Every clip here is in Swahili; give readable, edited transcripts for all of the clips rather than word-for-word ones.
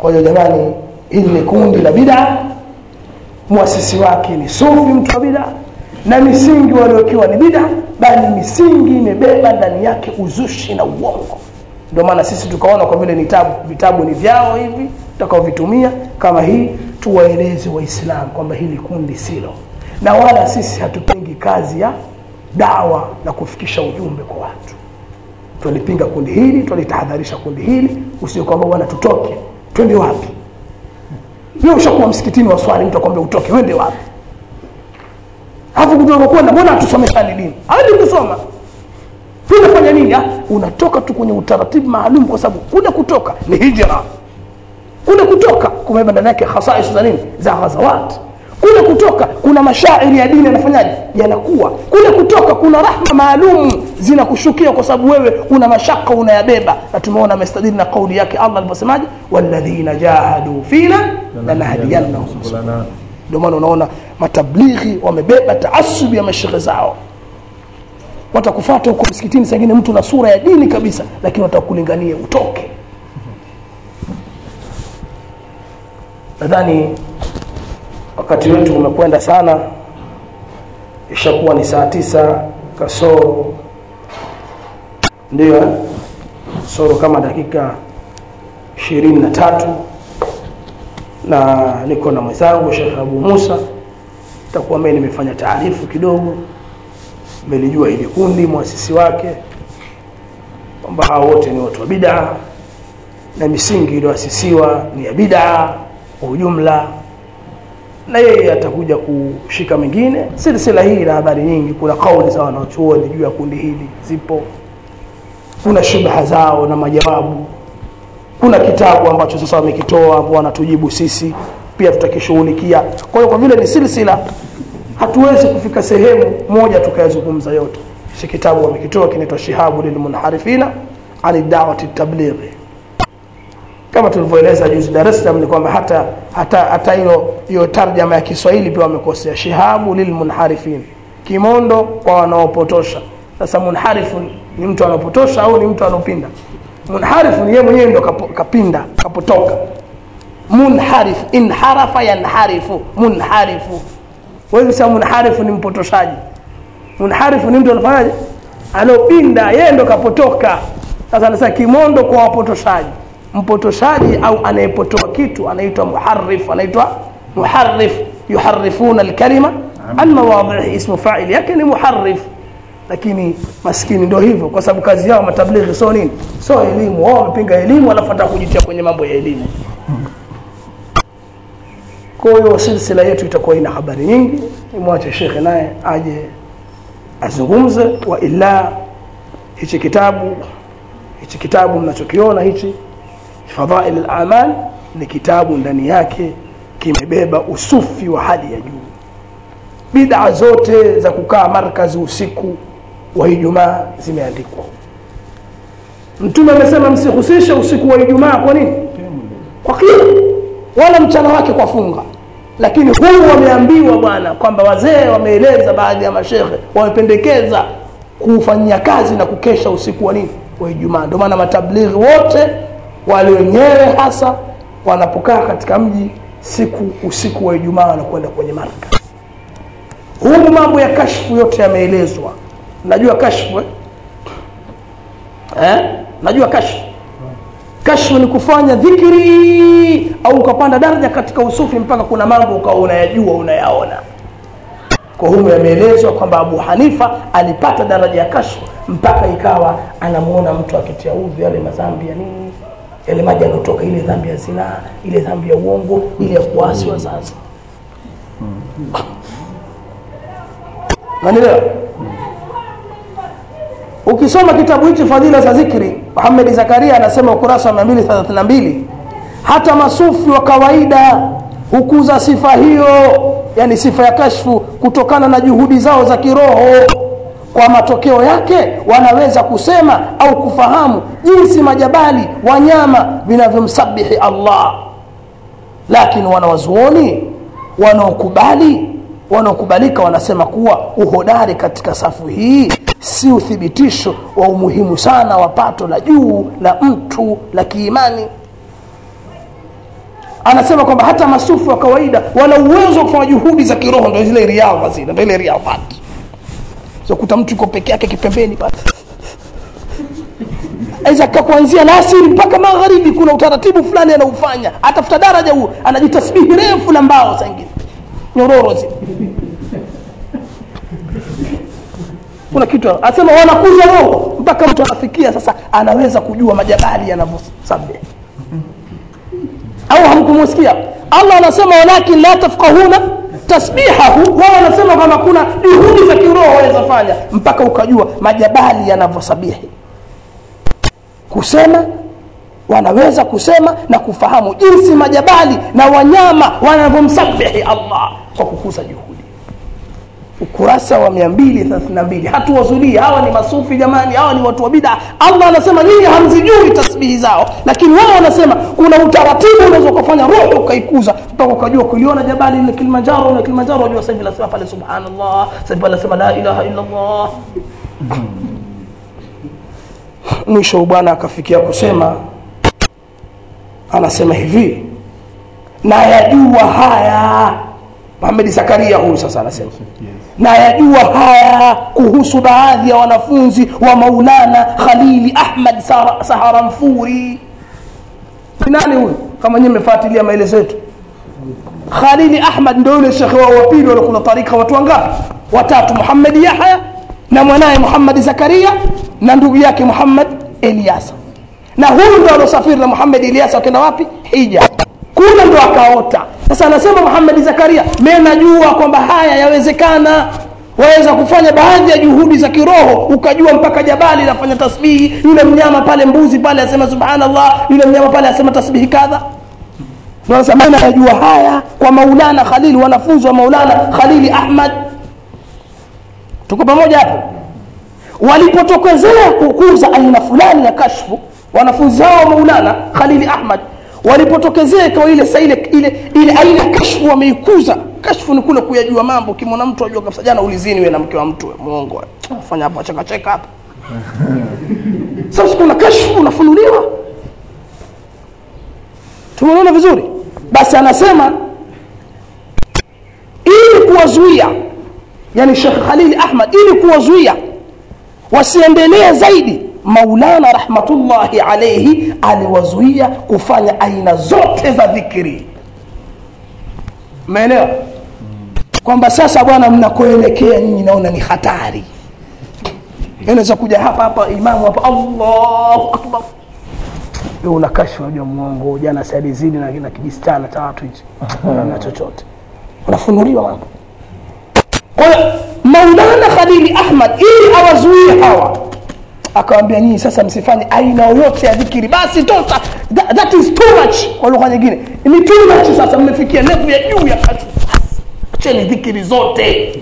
Kwa hiyo jamani, hili ni kundi la bid'a, muasisi wake ni sufi, mtu wa bid'a, na misingi waliokiwa ni bid'a, bali misingi imebeba ndani yake uzushi na uongo. Ndio maana sisi tukaona kwa vile vitabu ni vyao hivi, tutakaovitumia kama hii, tuwaeleze waislamu kwamba hili kundi silo, na wala sisi hatupingi kazi ya dawa na kufikisha ujumbe kwa watu. Tulipinga kundi hili, tulitahadharisha kundi hili, usio kwamba bwana tutoke. Twende wapi? Wewe ushakuwa msikitini wa swali, mtu akwambia utoke, wende wapi? Hapo kutoka kwenda, mbona tusomeshani dini? Hadi kusoma. Tunafanya nini? Unatoka tu kwenye utaratibu maalum, kwa sababu kule kutoka ni hijra. Kule kutoka kumebeba ndani yake khasais za nini? Za ghazawat. Kule kutoka kuna mashairi ya dini yanafanyaje? Yanakuwa. Kule kutoka kuna rahma maalum zinakushukia kwa sababu wewe una mashaka unayabeba. Na tumeona mastadili na kauli yake Allah aliposemaje, walladhina jahadu fina lanahdiyannahum. Ndio maana unaona matablighi wamebeba taasub ya mashekhe zao. Watakufuata huko msikitini, sangine mtu na sura ya dini kabisa, lakini watakulingania utoke. Nadhani wakati wetu umekwenda sana, ishakuwa ni saa 9 kasoro, ndio kasoro kama dakika 23, na niko na mwenzangu Sheikh Abu Musa. Takuwa mimi nimefanya taarifu kidogo, mmelijua ile kundi, muasisi wake, kwamba hao wote ni watu wa bid'a na misingi iliyoasisiwa ni ya bid'a kwa ujumla, na yeye atakuja kushika mengine. Silsila hii na habari nyingi, kuna kauli za wanachuoni juu ya kundi hili zipo, kuna shubha zao na majawabu, kuna kitabu ambacho sasa wamekitoa ambao wanatujibu sisi, pia tutakishughulikia. Kwa hiyo kwa vile ni silsila, hatuwezi kufika sehemu moja tukayazungumza yote. Shi kitabu wamekitoa kinaitwa Shihabu lilmunharifina ani da'wati tabligh. Kama tulivyoeleza juzi Dar es Salaam, ni kwamba hata hiyo tarjama ya Kiswahili pia wamekosea. Shihabu lilmunharifin, kimondo kwa wanaopotosha. Sasa munharifu ni mtu anapotosha au ni mtu anopinda? Munharifu ni yeye mwenyewe ndo kapinda, kapotoka. Munharif, inharafa yanharifu, munharifu. Wewe sasa munharifu ni mpotoshaji. Munharifu ni mtu anafanyaje? Anopinda, yeye ndo kapotoka. Sasa anasema kimondo kwa wapotoshaji. Mpotoshaji au anayepotoa kitu anaitwa muharrif, anaitwa muharrif. Yuharrifuna alkalima an mawadhihi, ismu fa'il yake ni muharrif. Lakini maskini ndio hivyo, kwa sababu kazi yao matablighi sio nini? Sio elimu. Wao wamepinga elimu, alafu atakujitia kwenye mambo ya elimu. Kwa hiyo silsila yetu itakuwa ina habari nyingi. Nimwache shekhe naye aje azungumze, wa illa hichi kitabu mnachokiona hichi Fadhail al-Amal ni kitabu ndani yake kimebeba usufi wa hali ya juu. Bid'a zote za kukaa markazi usiku wa Ijumaa zimeandikwa. Mtume amesema msihusishe usiku wa Ijumaa. Kwa nini? Kwa kile wala mchana wake kwa funga. Lakini huu wameambiwa bwana kwamba wazee wameeleza, baadhi ya mashehe wamependekeza kufanyia kazi na kukesha usiku wa nini? Wa Ijumaa. Ndio maana matablighi wote wale wenyewe hasa wanapokaa katika mji usiku wa Ijumaa wanakwenda kwenye marka. Huu mambo ya kashfu yote yameelezwa. Najua kashfu najua kashfu. Kashfu ni kufanya dhikri au ukapanda daraja katika usufi mpaka kuna mambo ukawa unayajua, unayaona. Kwa humu yameelezwa kwamba Abu Hanifa alipata daraja ya kashfu mpaka ikawa anamuona mtu akitia udhu, yale madhambi ya nini, yale maji yanotoka, ile dhambi ya zina, ile dhambi ya uongo, ile ya kuasi wazazi. Maneno ukisoma kitabu hichi Fadhila za Zikri, Muhammad Zakaria anasema ukurasa wa 232, hata masufi wa kawaida hukuza sifa hiyo, yani sifa ya kashfu, kutokana na juhudi zao za kiroho. Kwa matokeo yake wanaweza kusema au kufahamu jinsi majabali, wanyama vinavyomsabihi Allah. Lakini wanawazuoni wanaokubalika wanasema kuwa uhodari katika safu hii si uthibitisho wa umuhimu sana wa pato la juu la mtu la kiimani. anasema kwamba hata masufi wa kawaida wana uwezo wa kufanya juhudi za kiroho, ndio zile riadha zile, ndio ile riadha. So kuta mtu yuko peke yake kipembeni pale, aiza kuanzia alasiri mpaka magharibi kuna utaratibu fulani anaufanya, atafuta daraja huo, anajitasbihi refu la mbao sangine nyororo zile. Kuna kitu anasema wanakuza roho mpaka mtu anafikia sasa anaweza kujua majabali yanavyosabbih. Au hamkumsikia Allah anasema walakin la tafqahuna tasbihahu, wao wanasema kama kuna juhudi za kiroho waweza fanya mpaka ukajua majabali yanavyosabihi. Kusema wanaweza kusema na kufahamu jinsi majabali na wanyama wanavyomsabihi Allah kwa kukuza juhudi. Ukurasa wa 232. Hatuwazulia, hawa ni masufi jamani, hawa ni watu wa bid'a. Allah anasema nyinyi hamzijui tasbihi zao, lakini wao wanasema kuna utaratibu unaweza kufanya roho ukaikuza mpaka ukajua kuliona jabali la Kilimanjaro, na Kilimanjaro unajua sasa hivi lazima pale subhanallah, sasa lazima la ilaha illa Allah. Mwisho bwana akafikia kusema, anasema hivi, na yajua haya Muhammad Zakaria huyu sasa anasema, na yajua haya kuhusu baadhi ya wanafunzi wa Maulana Khalili Ahmad Saharanfuri. Ni nani huyu kama nyinyi mmefuatilia maelezo yetu? Khalili Ahmad ndio yule shekhi wa pili aliyekuwa tarika watu wangapi? Watatu, Muhammad Yahya na mwanae Muhammad Zakaria na ndugu yake Muhammad Eliasa. Na huyu ndio alosafiri na Muhammad Eliasa akaenda wapi? Hija. Kule ndo akaota. Sasa anasema Muhammad Zakaria, mimi najua kwamba haya yawezekana, waweza kufanya baadhi ya juhudi za kiroho ukajua mpaka jabali lafanya tasbihi, yule mnyama pale mbuzi pale asema subhanallah, yule mnyama pale asema tasbihi kadha. Ndio anasema najua haya kwa Maulana Khalil, wanafunzi wa Maulana Khalili Ahmad. Tuko pamoja hapo? Walipotokezea kukuza aina fulani ya kashfu, wanafunzi hao Maulana Khalili Ahmad walipotokezea kwa ile aina kashfu wameikuza. Kashfu ni kule kuyajua mambo, kimona mtu ajua kabisa jana ulizini wewe na mke wa mtu, muongo fanya hapa cheka hapa. Sasa kuna kashfu unafunuliwa. Tumeona vizuri? Basi anasema ili kuwazuia, yani Sheikh Khalil Ahmad ili kuwazuia wasiendelee zaidi, Maulana rahmatullahi alayhi aliwazuia kufanya aina zote za dhikri. Umeelewa? Kwamba sasa bwana mnakoelekea nyinyi naona ni hatari. Inaweza kuja hapa imamu hapa Allahu akbar, wewe unakashfa unajua muongo jana salizini na kijistana cha watu hichi na chochote unafunuliwa mambo. Kwa Maulana Khalil Ahmad ili awazuie hawa akawaambia nyinyi sasa msifanye aina yoyote ya dhikri, basi tosa, that is too much. Kwa lugha nyingine ni too much, sasa mmefikia level ya juu ya kati, acheni dhikri zote.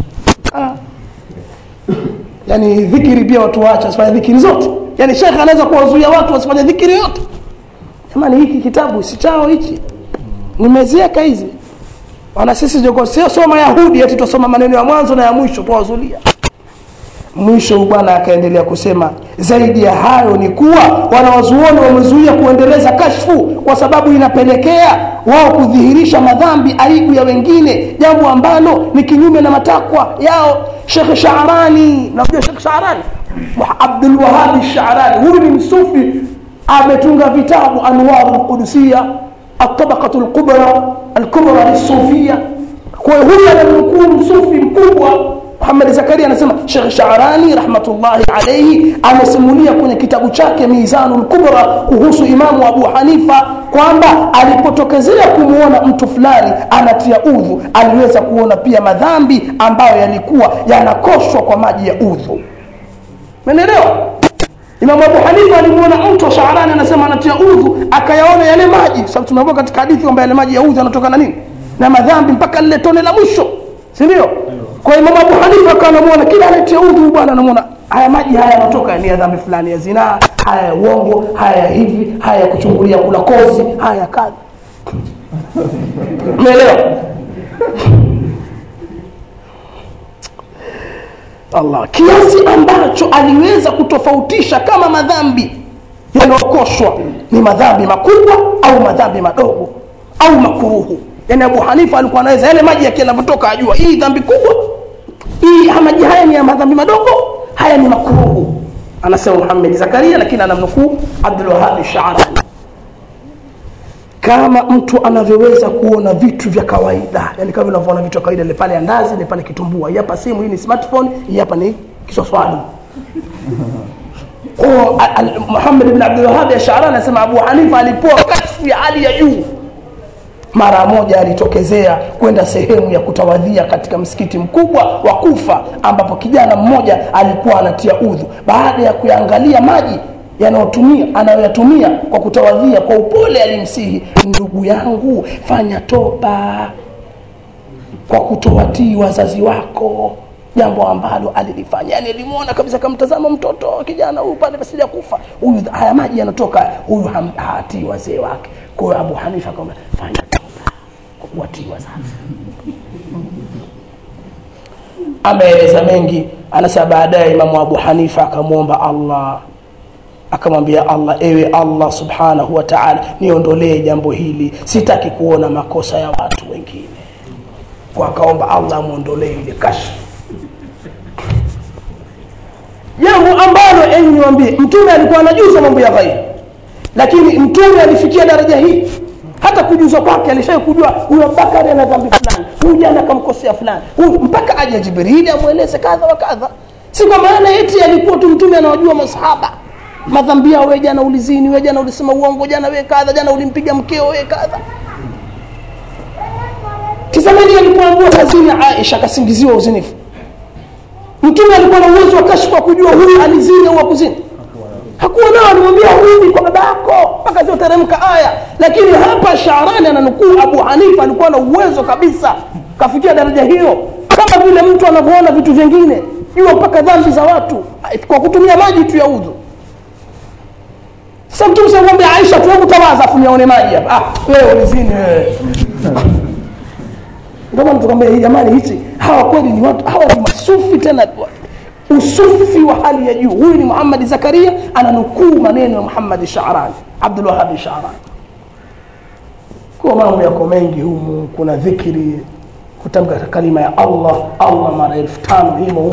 Yani dhikri pia watu waacha wasifanye dhikri zote. Yani Sheikh anaweza kuwazuia watu wasifanye dhikri yote. Jamani, hiki kitabu si chao hichi, nimezieka hizi. Wana sisi joko sio soma Yahudi eti tusoma maneno ya mwanzo na ya mwisho tuwazulia. Mwisho bwana akaendelea kusema, zaidi ya hayo ni kuwa wanawazuoni wamezuia kuendeleza kashfu kwa sababu inapelekea wao kudhihirisha madhambi, aibu ya wengine, jambo ambalo ni kinyume na matakwa yao. Sheikh Sha'rani, najua Sheikh Sha'rani, Abdul Wahhab Sha'rani, huyu ni msufi, ametunga vitabu Anwarul Qudusiyya, At-Tabaqatul Kubra, Al-Kubra Lis-Sufiyya. Kwa hiyo huyu anakuwa msufi mkubwa. Muhammad Zakaria anasema Sheikh Sha'rani rahmatullahi alayhi amesimulia kwenye kitabu chake Mizanul Kubra kuhusu Imamu Abu Hanifa kwamba alipotokezea kumuona mtu fulani anatia udhu, aliweza kuona pia madhambi ambayo yalikuwa yanakoshwa kwa maji ya udhu. Umeelewa? Imamu Abu Hanifa alimuona mtu, Sha'rani anasema anatia udhu, akayaona yale maji, sababu tunaambiwa katika hadithi kwamba yale maji ya udhu yanatoka na nini? Na madhambi mpaka lile tone la mwisho. Si ndio? Kwa Imam Abu Hanifa akamuona kila anatia udhu bwana, anamuona haya maji haya yanatoka ni dhambi fulani ya zina, haya uongo, haya hivi, haya kuchungulia kula kozi, haya kadha. Umeelewa? Allah, kiasi ambacho aliweza kutofautisha kama madhambi yanayokoshwa ni madhambi makubwa au madhambi madogo. au makruhu. Yani Abu Hanifa alikuwa anaweza yale maji yake yanapotoka ajua hii dhambi kubwa, hii maji haya ni ya madhambi madogo, haya ni makruhu. Anasema Muhammad Zakaria, lakini anamnukuu Abdul Wahhab Sha'rani. Kama mtu anavyoweza kuona vitu vya kawaida, yani kama unavyoona vitu vya kawaida, ile pale andazi, ile pale kitumbua, hapa simu, hii ni smartphone, hii hapa ni kiswaswali. Muhammad ibn Abdul Wahhab Sha'rani anasema Abu Hanifa alipoa kasi ya hali ya juu. Mara moja alitokezea kwenda sehemu ya kutawadhia katika msikiti mkubwa wa Kufa, ambapo kijana mmoja alikuwa anatia udhu. Baada ya kuangalia maji anayoyatumia kwa kutawadhia, kwa upole alimsihi, ndugu yangu, fanya toba kwa kutowatii wazazi wako, jambo ambalo alilifanya. Yani alimuona kabisa, kamtazama mtoto kijana huyu pale basi ya kufa, huyu haya maji yanatoka, huyu hatii wazee wake. Kwa hiyo Abu Hanifa akamwambia fanya toba kwa kuwatii wazazi. Ameeleza mengi. Anasema baadaye Imam Abu Hanifa akamwomba Allah, akamwambia Allah, ewe Allah subhanahu wa ta'ala, niondolee jambo hili, sitaki kuona makosa ya watu wengine. Kwa akaomba Allah muondolee ile kashfa. Jambo ambalo niwaambie, mtume alikuwa anajuza mambo ya ghaib, lakini mtume alifikia daraja hii. Hata kujuza kwake alishaye kujua huyo Bakari ana dhambi fulani, huyu jana akamkosea fulani, huyu mpaka aje Jibril amueleze kadha wa kadha. Si kwa maana eti alikuwa tu mtume anawajua masahaba madhambi yao, wewe jana ulizini, wewe jana ulisema uongo, jana wewe kadha, jana ulimpiga mkeo wewe kadha. Tazameni alipoambiwa kazini Aisha kasingiziwa uzinifu, mtume alikuwa na uwezo wa kashfa kujua huyu alizini au kuzini? Hakuwa nao. Alimwambia rudi kwa babako mpaka zioteremka aya. Lakini hapa Sha'rani ananukuu Abu Hanifa alikuwa na uwezo kabisa, kafikia daraja hiyo. Kama vile mtu anavyoona vitu vingine, jua mpaka dhambi za watu kwa kutumia maji tu ya udhu. Sasa mtume anamwambia Aisha, tuombe tawaza afu nione maji hapa. Wewe ulizini wewe. Ndio maana tukamwambia hii jamani, hizi hawa kweli ni watu, hawa ni masufi, tena usufi wa hali ya juu. Huyu ni Muhammad Zakaria ananukuu maneno ya Muhammad Sha'rani, Abdul Wahhab Sha'rani. Kwa mambo yako mengi humu, kuna dhikri, kutamka kalima ya Allah mara 1500 himo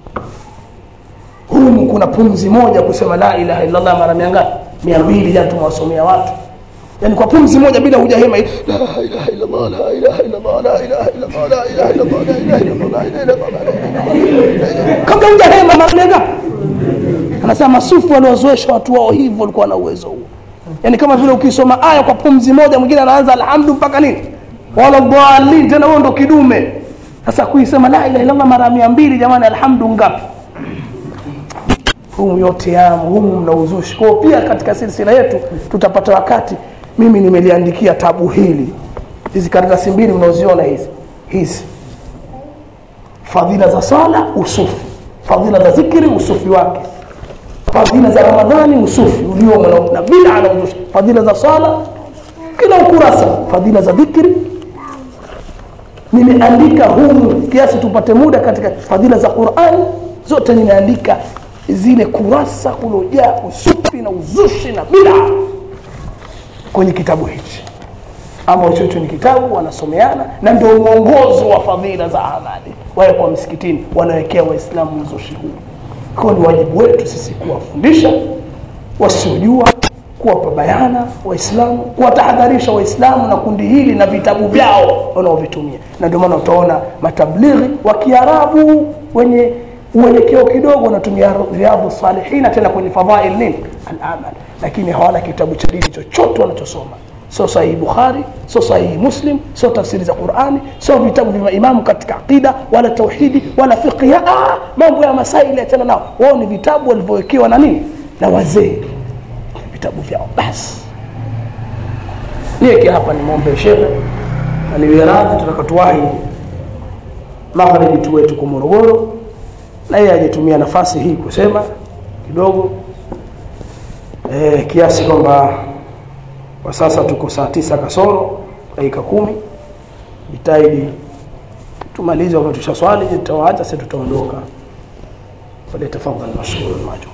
humu. Kuna pumzi moja kusema la ilaha illa Allah mara 200 ya tumewasomea watu. Yani kwa pumzi moja bila hujahema, la ilaha illa Allah, la ilaha illa Allah, la ilaha illa Allah, la ilaha illa Allah, la ilaha illa Allah, la ilaha illa Allah. Kabla hujahema mara anasema masufi waliozoesha watu wao hivyo walikuwa na uwezo huo. Yani kama vile ukisoma aya kwa pumzi moja, mwingine anaanza alhamdu mpaka nini? Wala dhalin, tena huo ndo kidume. Sasa kuisema la ilaha illa Allah mara 200, jamani, alhamdu ngapi? Humu yote humu mnauzushi. Kwa pia katika silsila yetu tutapata wakati, mimi nimeliandikia tabu hili, hizi karatasi mbili mnaoziona hizi, fadhila za sala usufi, fadhila za zikri usufi wake, fadhila za Ramadhani usufi uliomo na bid'a na uzushi, fadhila za sala kila ukurasa, fadhila za zikri. Nimeandika humu kiasi tupate muda, katika fadhila za Qur'an zote nimeandika zile kurasa ulojaa usufi na uzushi na bid'a kwenye kitabu hichi, ambacho ni kitabu wanasomeana, na ndio mwongozo wa fadhila za amali. Wale kwa msikitini wanawekea Waislamu uzushi huu. Kwa ni wajibu wetu sisi kuwafundisha wasiojua, kuwapa bayana Waislamu, kuwatahadharisha Waislamu na kundi hili na vitabu vyao wanaovitumia. Na ndio maana utaona matablighi wa Kiarabu wenye uelekeo kidogo wanatumia Riyadhus Salihin tena kwenye fadhail nini al-amal, lakini hawana kitabu cha dini chochote wanachosoma. Sio sahihi Bukhari, sio sahihi Muslim, sio tafsiri za Qur'ani, sio vitabu vya imamu katika aqida wala tauhidi wala fiqh. Mambo ya masaili tena nao wao ni vitabu walivyowekewa na nini na wazee, vitabu vyao basi. Niweke hapa nimwombe shehe aniwe radhi, tutakatuwahi magharibi tu wetu kwa Morogoro, na yeye ajitumia nafasi hii kusema kidogo kiasi kwamba kwa sasa tuko saa 9 kasoro dakika 10. Jitahidi tumalize wakati tushaswali, tutawaacha sisi tutaondoka. Fadhali tafadhali mashukuru macho.